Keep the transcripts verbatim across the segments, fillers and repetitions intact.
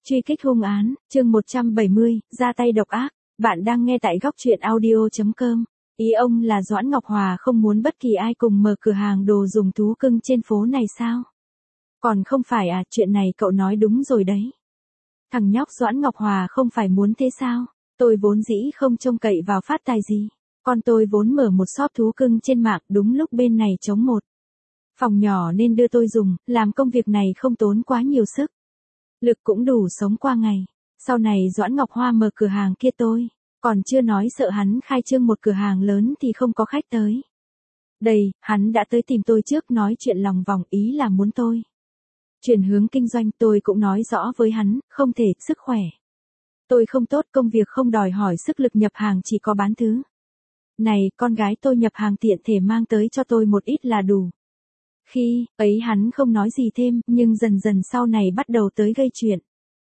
Truy kích hung án, chương một trăm bảy mươi, ra tay độc ác. Bạn đang nghe tại góc truyện audio chấm com. Ý ông là Doãn Ngọc Hòa không muốn bất kỳ ai cùng mở cửa hàng đồ dùng thú cưng trên phố này sao? Còn không phải à, chuyện này cậu nói đúng rồi đấy. Thằng nhóc Doãn Ngọc Hòa không phải muốn thế sao? Tôi vốn dĩ không trông cậy vào phát tài gì. Con tôi vốn mở một shop thú cưng trên mạng, đúng lúc bên này trống một phòng nhỏ nên đưa tôi dùng, làm công việc này không tốn quá nhiều sức. Lực cũng đủ sống qua ngày. Sau này Doãn Ngọc Hoa mở cửa hàng kia tôi còn chưa nói sợ hắn khai trương một cửa hàng lớn thì không có khách tới. Đây, hắn đã tới tìm tôi trước nói chuyện lòng vòng, ý là muốn tôi chuyển hướng kinh doanh. Tôi cũng nói rõ với hắn, không thể, sức khỏe tôi không tốt, công việc không đòi hỏi sức lực nhập hàng, chỉ có bán thứ. Này, con gái tôi nhập hàng tiện thể mang tới cho tôi một ít là đủ. Khi ấy hắn không nói gì thêm, nhưng dần dần sau này bắt đầu tới gây chuyện.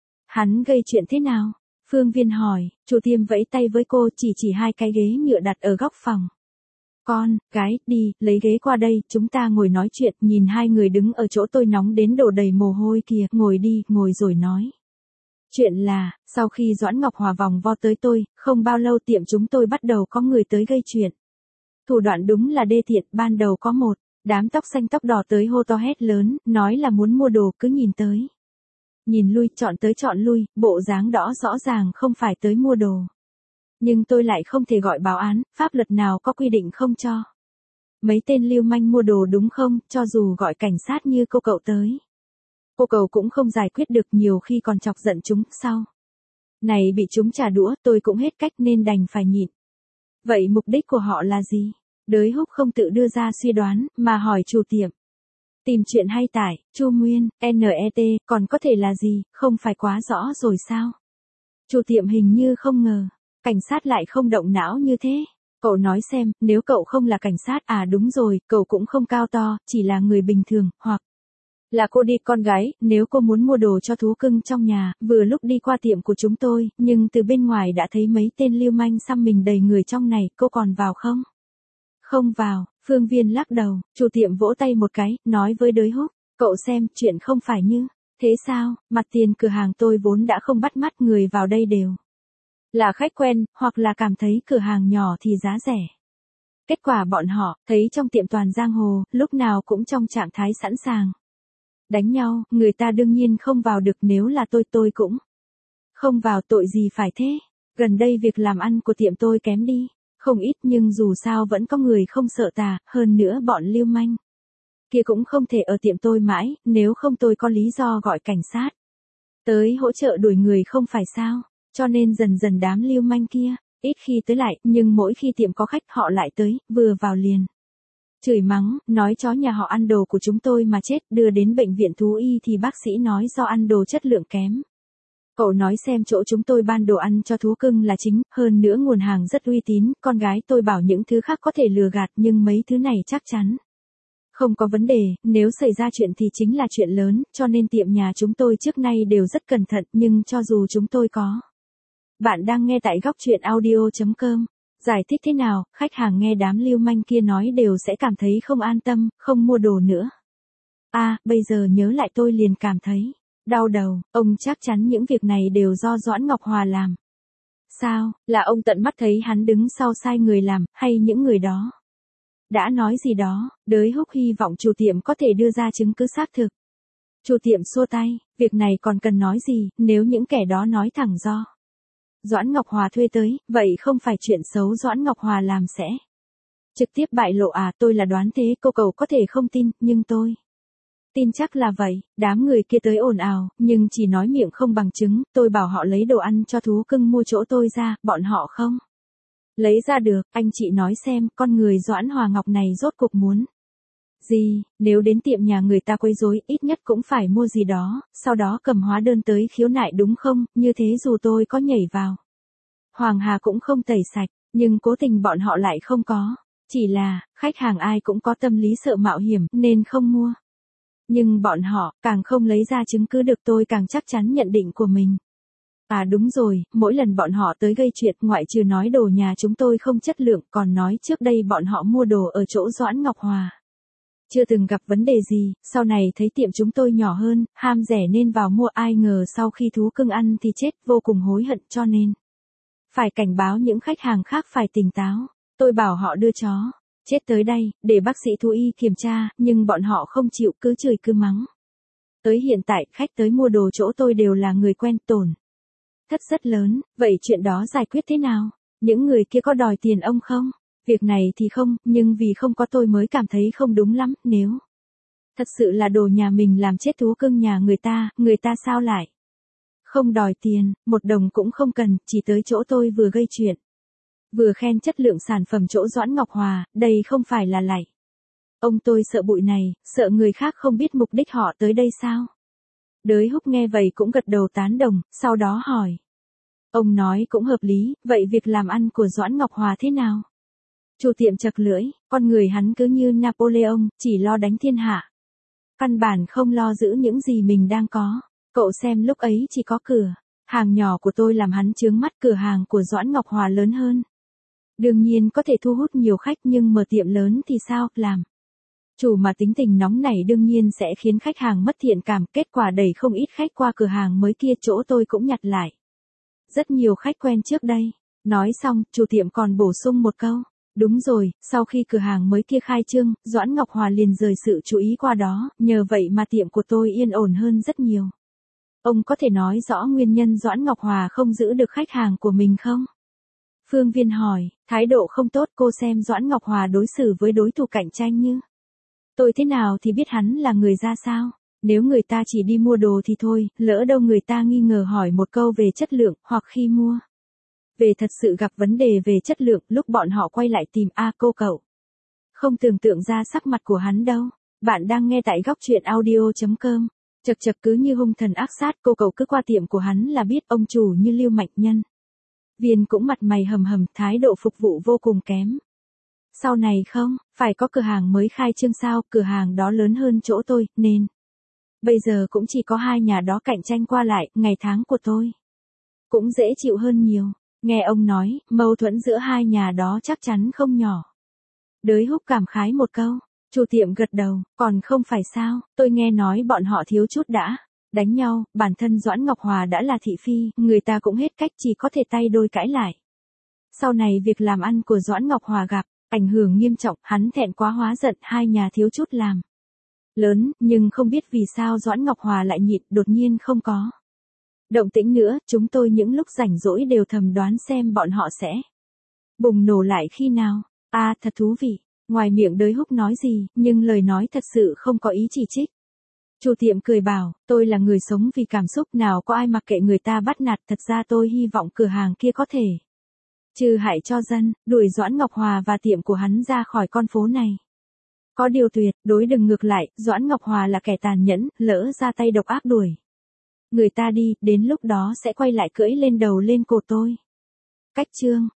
Hắn gây chuyện thế nào? Phương Viên hỏi. Chủ tiệm vẫy tay với cô, chỉ chỉ hai cái ghế nhựa đặt ở góc phòng. Con, gái, đi, lấy ghế qua đây, chúng ta ngồi nói chuyện. Nhìn hai người đứng ở chỗ tôi nóng đến đổ đầy mồ hôi kìa, ngồi đi, ngồi rồi nói. Chuyện là, sau khi Doãn Ngọc Hòa vòng vo tới tôi, không bao lâu tiệm chúng tôi bắt đầu có người tới gây chuyện. Thủ đoạn đúng là đê tiện. Ban đầu có một đám tóc xanh tóc đỏ tới hô to hét lớn, nói là muốn mua đồ, cứ nhìn tới nhìn lui, chọn tới chọn lui, bộ dáng đó rõ ràng không phải tới mua đồ. Nhưng tôi lại không thể gọi báo án, pháp luật nào có quy định không cho mấy tên lưu manh mua đồ đúng không? Cho dù gọi cảnh sát như cô cậu tới, cô cậu cũng không giải quyết được, nhiều khi còn chọc giận chúng. Sau này bị chúng trả đũa, tôi cũng hết cách nên đành phải nhịn. Vậy mục đích của họ là gì? Đới Húc không tự đưa ra suy đoán, mà hỏi chủ tiệm. Tìm chuyện hay tải, Chu Nguyên, net, còn có thể là gì, không phải quá rõ rồi sao? Chủ tiệm hình như không ngờ, cảnh sát lại không động não như thế. Cậu nói xem, nếu cậu không là cảnh sát, à đúng rồi, cậu cũng không cao to, chỉ là người bình thường, hoặc là cô đi con gái, nếu cô muốn mua đồ cho thú cưng trong nhà, vừa lúc đi qua tiệm của chúng tôi, nhưng từ bên ngoài đã thấy mấy tên lưu manh xăm mình đầy người trong này, cô còn vào không? Không vào. Phương Viên lắc đầu. Chủ tiệm vỗ tay một cái, nói với Đới Húc, cậu xem, chuyện không phải như thế sao? Mặt tiền cửa hàng tôi vốn đã không bắt mắt, người vào đây đều là khách quen, hoặc là cảm thấy cửa hàng nhỏ thì giá rẻ. Kết quả bọn họ thấy trong tiệm toàn giang hồ, lúc nào cũng trong trạng thái sẵn sàng đánh nhau, người ta đương nhiên không vào được. Nếu là tôi tôi cũng không vào, tội gì phải thế. Gần đây việc làm ăn của tiệm tôi kém đi không ít, nhưng dù sao vẫn có người không sợ tà, hơn nữa bọn lưu manh kia cũng không thể ở tiệm tôi mãi, nếu không tôi có lý do gọi cảnh sát tới hỗ trợ đuổi người không phải sao? Cho nên dần dần đám lưu manh kia ít khi tới lại, nhưng mỗi khi tiệm có khách họ lại tới, vừa vào liền chửi mắng, nói chó nhà họ ăn đồ của chúng tôi mà chết, đưa đến bệnh viện thú y thì bác sĩ nói do ăn đồ chất lượng kém. Cậu nói xem, chỗ chúng tôi ban đồ ăn cho thú cưng là chính, hơn nữa nguồn hàng rất uy tín, con gái tôi bảo những thứ khác có thể lừa gạt, nhưng mấy thứ này chắc chắn không có vấn đề, nếu xảy ra chuyện thì chính là chuyện lớn, cho nên tiệm nhà chúng tôi trước nay đều rất cẩn thận, nhưng cho dù chúng tôi có. Bạn đang nghe tại góc truyện audio chấm com. Giải thích thế nào, khách hàng nghe đám lưu manh kia nói đều sẽ cảm thấy không an tâm, không mua đồ nữa. À, bây giờ nhớ lại tôi liền cảm thấy đau đầu. Ông chắc chắn những việc này đều do Doãn Ngọc Hòa làm. Sao, là ông tận mắt thấy hắn đứng sau sai người làm, hay những người đó đã nói gì đó? Đới Húc hy vọng chủ tiệm có thể đưa ra chứng cứ xác thực. Chủ tiệm xua tay, việc này còn cần nói gì, nếu những kẻ đó nói thẳng do Doãn Ngọc Hòa thuê tới, vậy không phải chuyện xấu Doãn Ngọc Hòa làm sẽ trực tiếp bại lộ à? Tôi là đoán thế, cô cậu có thể không tin, nhưng tôi tin chắc là vậy. Đám người kia tới ồn ào, nhưng chỉ nói miệng không bằng chứng. Tôi bảo họ lấy đồ ăn cho thú cưng mua chỗ tôi ra, bọn họ không lấy ra được. Anh chị nói xem, con người Doãn Hòa Ngọc này rốt cuộc muốn gì? Nếu đến tiệm nhà người ta quấy rối, ít nhất cũng phải mua gì đó, sau đó cầm hóa đơn tới khiếu nại đúng không? Như thế dù tôi có nhảy vào Hoàng Hà cũng không tẩy sạch, nhưng cố tình bọn họ lại không có. Chỉ là, khách hàng ai cũng có tâm lý sợ mạo hiểm, nên không mua. Nhưng bọn họ, càng không lấy ra chứng cứ được, tôi càng chắc chắn nhận định của mình. À đúng rồi, mỗi lần bọn họ tới gây chuyện, ngoại trừ nói đồ nhà chúng tôi không chất lượng, còn nói trước đây bọn họ mua đồ ở chỗ Doãn Ngọc Hòa. Chưa từng gặp vấn đề gì, sau này thấy tiệm chúng tôi nhỏ hơn, ham rẻ nên vào mua, ai ngờ sau khi thú cưng ăn thì chết, vô cùng hối hận, cho nên phải cảnh báo những khách hàng khác phải tỉnh táo. Tôi bảo họ đưa chó chết tới đây, để bác sĩ thú y kiểm tra, nhưng bọn họ không chịu, cứ chửi cứ mắng. Tới hiện tại, khách tới mua đồ chỗ tôi đều là người quen, tổn thất rất lớn, vậy chuyện đó giải quyết thế nào? Những người kia có đòi tiền ông không? Việc này thì không, nhưng vì không có tôi mới cảm thấy không đúng lắm, nếu thật sự là đồ nhà mình làm chết thú cưng nhà người ta, người ta sao lại không đòi tiền, một đồng cũng không cần, chỉ tới chỗ tôi vừa gây chuyện, vừa khen chất lượng sản phẩm chỗ Doãn Ngọc Hòa, đây không phải là lạy. Ông tôi sợ bụi này, sợ người khác không biết mục đích họ tới đây sao? Đới Húc nghe vậy cũng gật đầu tán đồng, sau đó hỏi. Ông nói cũng hợp lý, vậy việc làm ăn của Doãn Ngọc Hòa thế nào? Chủ tiệm chật lưỡi, con người hắn cứ như Napoleon, chỉ lo đánh thiên hạ. Căn bản không lo giữ những gì mình đang có. Cậu xem lúc ấy chỉ có cửa hàng nhỏ của tôi làm hắn chướng mắt, cửa hàng của Doãn Ngọc Hòa lớn hơn. Đương nhiên có thể thu hút nhiều khách, nhưng mở tiệm lớn thì sao, làm chủ mà tính tình nóng nảy đương nhiên sẽ khiến khách hàng mất thiện cảm, kết quả đẩy không ít khách qua cửa hàng mới kia, chỗ tôi cũng nhặt lại rất nhiều khách quen trước đây. Nói xong, chủ tiệm còn bổ sung một câu. Đúng rồi, sau khi cửa hàng mới kia khai trương, Doãn Ngọc Hòa liền rời sự chú ý qua đó, nhờ vậy mà tiệm của tôi yên ổn hơn rất nhiều. Ông có thể nói rõ nguyên nhân Doãn Ngọc Hòa không giữ được khách hàng của mình không? Phương Viên hỏi, thái độ không tốt, cô xem Doãn Ngọc Hòa đối xử với đối thủ cạnh tranh như tôi thế nào thì biết hắn là người ra sao. Nếu người ta chỉ đi mua đồ thì thôi, lỡ đâu người ta nghi ngờ hỏi một câu về chất lượng, hoặc khi mua về thật sự gặp vấn đề về chất lượng, lúc bọn họ quay lại tìm a cô cậu không tưởng tượng ra sắc mặt của hắn đâu. Bạn đang nghe tại góc truyện audio chấm com. Chật chật cứ như hung thần ác sát, cô cậu cứ qua tiệm của hắn là biết. Ông chủ như Lưu Mạnh Nhân Viên cũng mặt mày hầm hầm, thái độ phục vụ vô cùng kém. Sau này không, phải có cửa hàng mới khai trương sao, cửa hàng đó lớn hơn chỗ tôi, nên bây giờ cũng chỉ có hai nhà đó cạnh tranh qua lại, ngày tháng của tôi cũng dễ chịu hơn nhiều. Nghe ông nói, mâu thuẫn giữa hai nhà đó chắc chắn không nhỏ. Đới Húc cảm khái một câu, chủ tiệm gật đầu, còn không phải sao, tôi nghe nói bọn họ thiếu chút đã đánh nhau, bản thân Doãn Ngọc Hòa đã là thị phi, người ta cũng hết cách, chỉ có thể tay đôi cãi lại. Sau này việc làm ăn của Doãn Ngọc Hòa gặp ảnh hưởng nghiêm trọng, hắn thẹn quá hóa giận, hai nhà thiếu chút làm lớn, nhưng không biết vì sao Doãn Ngọc Hòa lại nhịn, đột nhiên không có động tĩnh nữa. Chúng tôi những lúc rảnh rỗi đều thầm đoán xem bọn họ sẽ bùng nổ lại khi nào. A à, thật thú vị. Ngoài miệng Đới Húc nói gì, nhưng lời nói thật sự không có ý chỉ trích. Chủ tiệm cười bảo, tôi là người sống vì cảm xúc, nào có ai mặc kệ người ta bắt nạt, thật ra tôi hy vọng cửa hàng kia có thể trừ hại cho dân, đuổi Doãn Ngọc Hòa và tiệm của hắn ra khỏi con phố này. Có điều tuyệt đối đừng ngược lại, Doãn Ngọc Hòa là kẻ tàn nhẫn, lỡ ra tay độc ác đuổi người ta đi, đến lúc đó sẽ quay lại cưỡi lên đầu lên cổ tôi. Cách chương